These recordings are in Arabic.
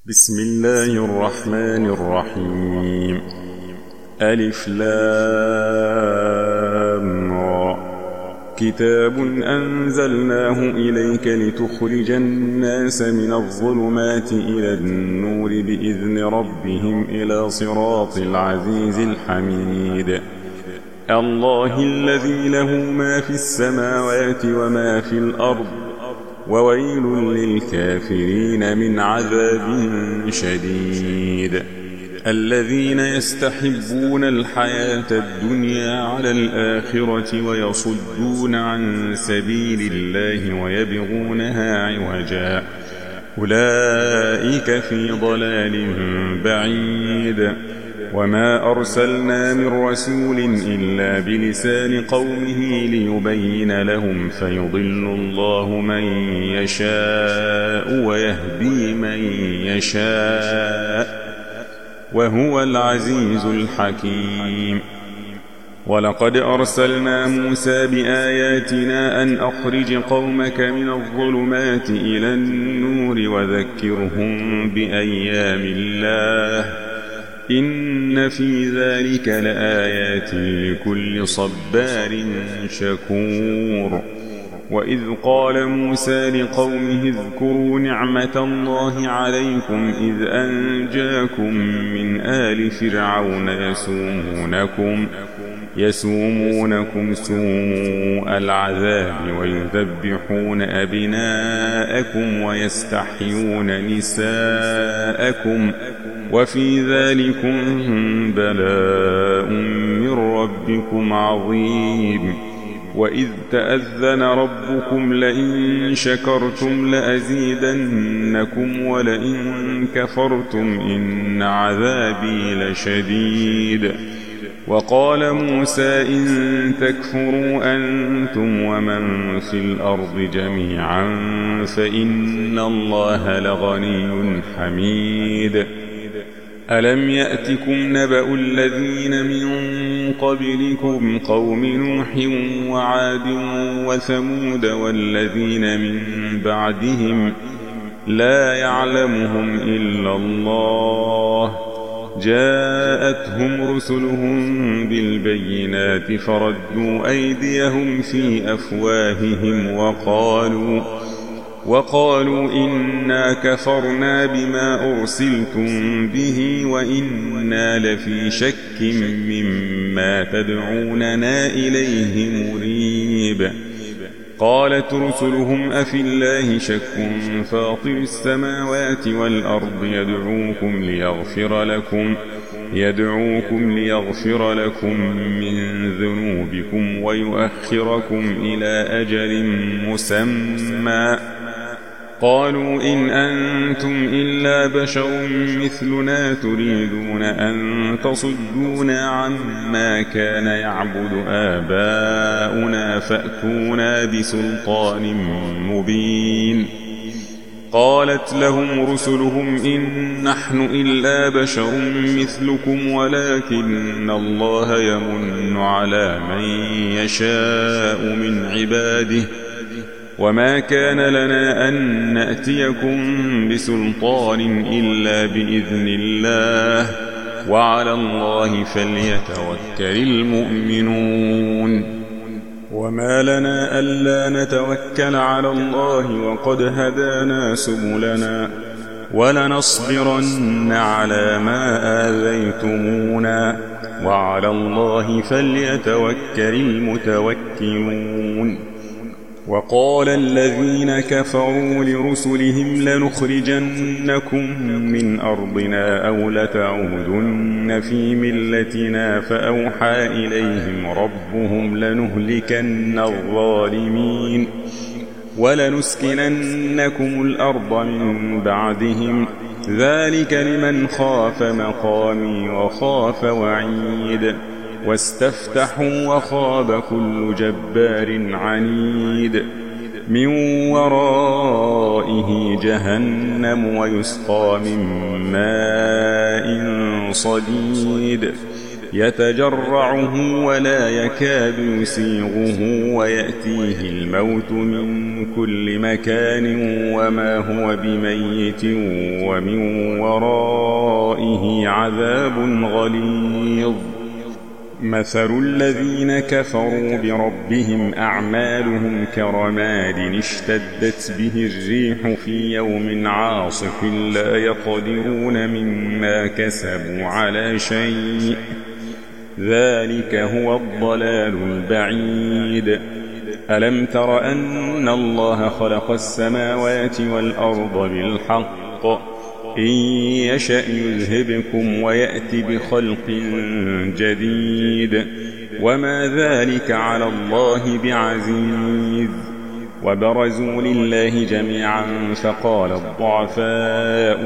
بسم الله الرحمن الرحيم. ألف لام را. كتاب أنزلناه إليك لتخرج الناس من الظلمات إلى النور بإذن ربهم إلى صراط العزيز الحميد. الله الذي له ما في السماوات وما في الأرض، وويل للكافرين من عذاب شديد. الذين يستحبون الحياة الدنيا على الآخرة ويصدون عن سبيل الله ويبغونها عوجا، أولئك في ضلال بعيد. وما أرسلنا من رسول إلا بلسان قومه ليبين لهم، فيضل الله من يشاء ويهدي من يشاء، وهو العزيز الحكيم. ولقد أرسلنا موسى بآياتنا أن أخرج قومك من الظلمات إلى النور وذكرهم بأيام الله، إن في ذلك لآيات لكل صبار شكور. وإذ قال موسى لقومه اذكروا نعمة الله عليكم إذ أنجاكم من آل فرعون يسومونكم سوء العذاب ويذبحون أبناءكم ويستحيون نساءكم، وفي ذلكم بلاء من ربكم عظيم. وإذ تأذن ربكم لئن شكرتم لأزيدنكم ولئن كفرتم إن عذابي لشديد. وقال موسى إن تكفروا أنتم ومن في الأرض جميعا فإن الله لغني حميد. ألم يأتكم نبأ الذين من قبلكم قوم نوح وعاد وثمود والذين من بعدهم لا يعلمهم إلا الله، جاءتهم رسلهم بالبينات فردوا أيديهم في أفواههم وقالوا إنا كفرنا بما أرسلتم به وإنا لفي شك مما تدعوننا إليه مريب. قالت رسلهم أفي الله شك فاطر السماوات والأرض يدعوكم ليغفر لكم من ذنوبكم ويؤخركم إلى أجل مسمى. قالوا إن أنتم إلا بشر مثلنا تريدون أن تصدونا عما كان يعبد آباؤنا فأتونا بسلطان مبين. قالت لهم رسلهم إن نحن إلا بشر مثلكم ولكن الله يمن على من يشاء من عباده، وما كان لنا أن نأتيكم بسلطان إلا بإذن الله، وعلى الله فليتوكل المؤمنون. وما لنا ألا نتوكل على الله وقد هدانا سبلنا، ولنصبرن على ما آذيتمونا، وعلى الله فليتوكل المتوكلون. وقال الذين كفروا لرسلهم لنخرجنكم من أرضنا أو لتعودن في ملتنا، فأوحى إليهم ربهم لنهلكن الظالمين ولنسكننكم الأرض من بعدهم، ذلك لمن خاف مقامي وخاف وعيد. واستفتحوا وخاب كل جبار عنيد. من ورائه جهنم ويسقى من ماء صديد. يتجرعه ولا يكاد يسيغه ويأتيه الموت من كل مكان وما هو بميت ومن ورائه عذاب غليظ. مثل الذين كفروا بربهم أعمالهم كرماد اشتدت به الريح في يوم عاصف لا يقدرون مما كسبوا على شيء ذلك هو الضلال البعيد. ألم تر أن الله خلق السماوات والأرض بالحق إن يشأ يذهبكم ويأتي بخلق جديد وما ذلك على الله بعزيز. وبرزوا لله جميعا فقال الضعفاء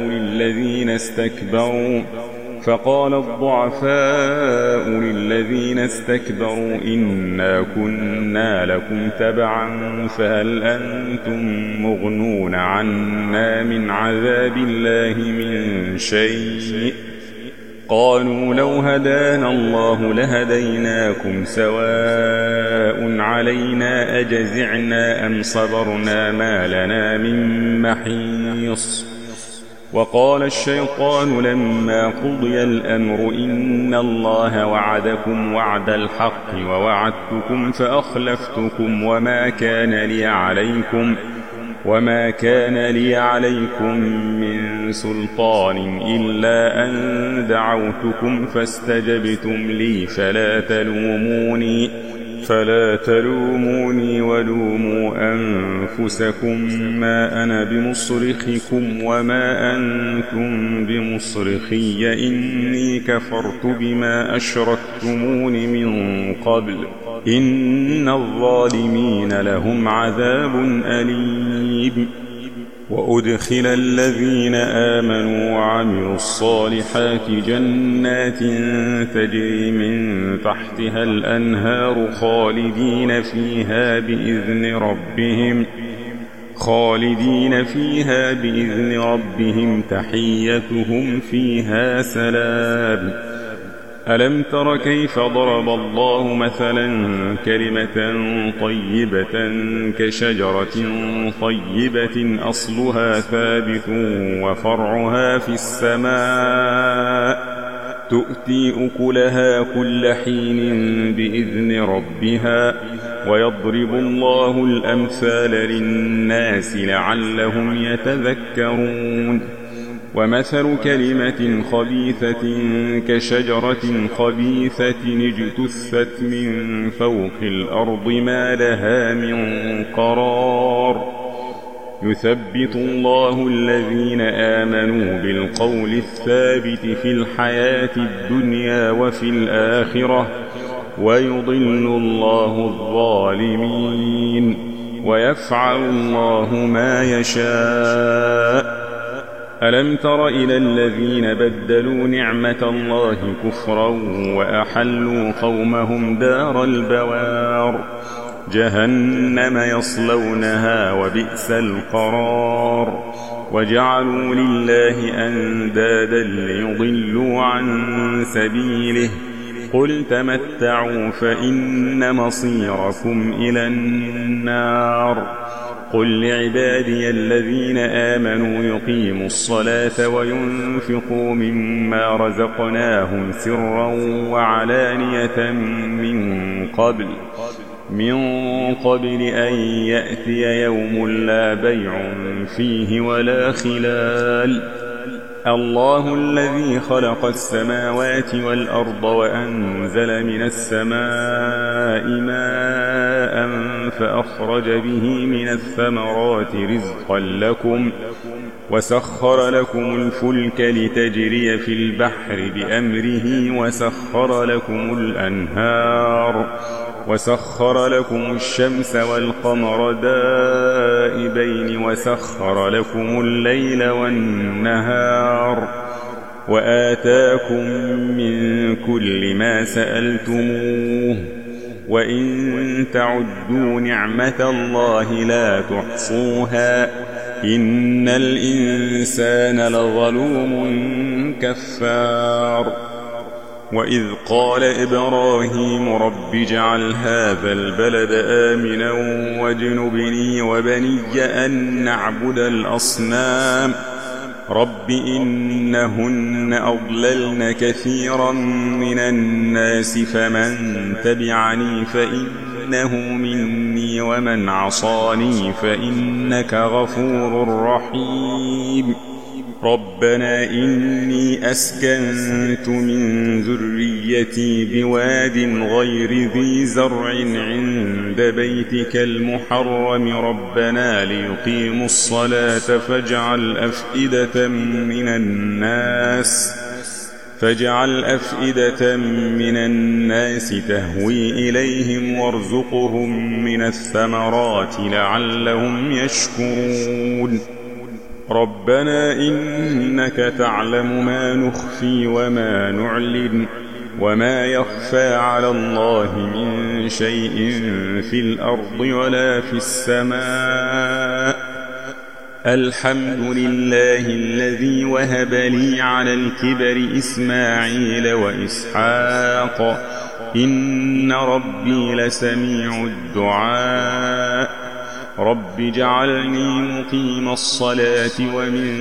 للذين استكبروا إنا كنا لكم تبعا فهل أنتم مغنون عنا من عذاب الله من شيء. قالوا لو هدانا الله لهديناكم سواء علينا أجزعنا أم صبرنا ما لنا من محيص. وقال الشيطان لما قضي الأمر إن الله وعدكم وعد الحق ووعدتكم فأخلفتكم وما كان لي عليكم من سلطان إلا أن دعوتكم فاستجبتم لي فلا تلوموني ولوموا أنفسكم ما أنا بمصرخكم وما أنتم بمصرخي إني كفرت بما أشركتمون من قبل إن الظالمين لهم عذاب أليم. وأدخل الذين آمنوا وعملوا الصالحات جنات تجري من تحتها الأنهار خالدين فيها بإذن ربهم تحيتهم فيها سلام. ألم تر كيف ضرب الله مثلا كلمة طيبة كشجرة طيبة أصلها ثابت وفرعها في السماء تؤتي أكلها كل حين بإذن ربها ويضرب الله الأمثال للناس لعلهم يتذكرون. ومثل كلمة خبيثة كشجرة خبيثة اجتثت من فوق الأرض ما لها من قرار. يثبت الله الذين آمنوا بالقول الثابت في الحياة الدنيا وفي الآخرة ويضل الله الظالمين ويفعل الله ما يشاء. ألم تر إلى الذين بدلوا نعمة الله كفرا وأحلوا قومهم دار البوار جهنم يصلونها وبئس القرار. وجعلوا لله أندادا ليضلوا عن سبيله قل تمتعوا فإن مصيركم إلى النار. قل لعبادي الذين آمنوا يقيموا الصلاة وينفقوا مما رزقناهم سرا وعلانية من قبل أن يأتي يوم لا بيع فيه ولا خلال. الله الذي خلق السماوات والأرض وأنزل من السماء ماء فأخرج به من الثمرات رزقا لكم وسخر لكم الفلك لتجري في البحر بأمره وسخر لكم الشمس والقمر دائبين وسخر لكم الليل والنهار وآتاكم من كل ما سألتموه وإن تعدوا نعمة الله لا تحصوها إن الإنسان لظلوم كفار. وإذ قال إبراهيم رب اجعل هذا البلد آمنا واجنبني وبني أن نعبد الأصنام رب إنهن أضللن كثيرا من الناس فمن تبعني فإنه مني ومن عصاني فإنك غفور رحيم ربنا إني أسكنت من ذريتي بواد غير ذي زرع عند بيتك المحرم ربنا ليقيموا الصلاة فاجعل أفئدة من الناس تهوي إليهم وارزقهم من الثمرات لعلهم يشكرون ربنا إنك تعلم ما نخفي وما نعلن وما يخفى على الله من شيء في الأرض ولا في السماء الحمد لله الذي وهب لي على الكبر إسماعيل وإسحاق إن ربي لسميع الدعاء رب اجعلني مقيم الصلاة ومن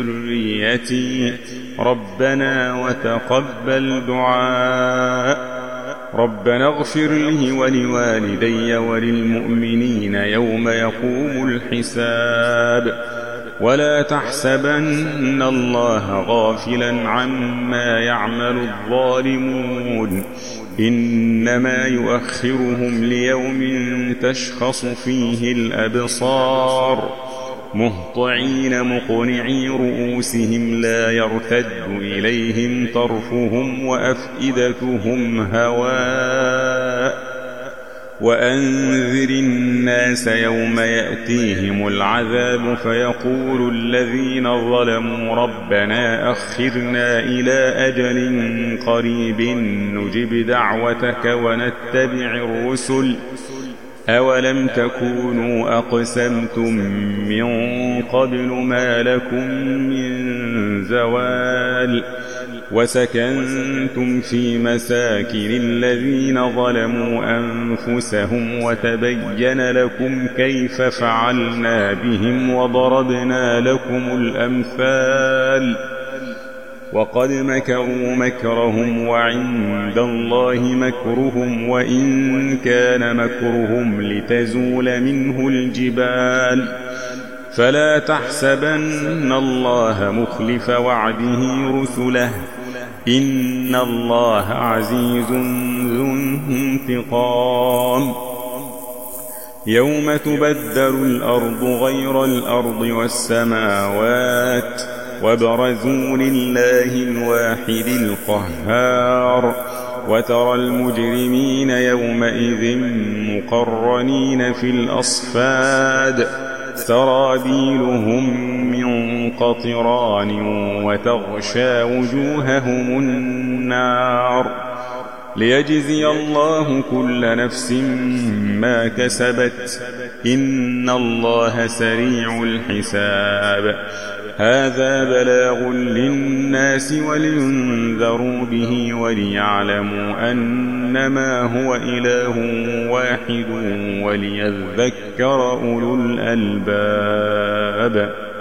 ذريتي ربنا وتقبل دعاء ربنا اغفر لي ولوالدي وللمؤمنين يوم يقوم الحساب ولا تحسبن الله غافلا عما يعمل الظالمون إنما يؤخرهم ليوم تشخص فيه الأبصار مهطعين مقنعي رؤوسهم لا يرتد إليهم طرفهم وأفئدتهم هواء وأنذر الناس يوم يأتيهم العذاب فيقول الذين ظلموا ربنا أخرنا إلى أجل قريب نجب دعوتك ونتبع الرسل أولم تكونوا أقسمتم من قبل ما لكم من زوال وسكنتم في مساكن الذين ظلموا أنفسهم وتبين لكم كيف فعلنا بهم وضربنا لكم الأمثال وقد مكروا مكرهم وعند الله مكرهم وإن كان مكرهم لتزول منه الجبال فلا تحسبن الله مخلف وعده رسله إن الله عزيز ذو انتقام يوم تبدل الأرض غير الأرض والسماوات وبرزوا لله الواحد القهار وترى المجرمين يومئذ مقرنين في الأصفاد سرابيلهم من قطران وتغشى وجوههم النار ليجزي الله كل نفس ما كسبت إن الله سريع الحساب هذا بلاغ للناس ولينذروا به وليعلموا أنما هو إله واحد وليذكر أولو الألباب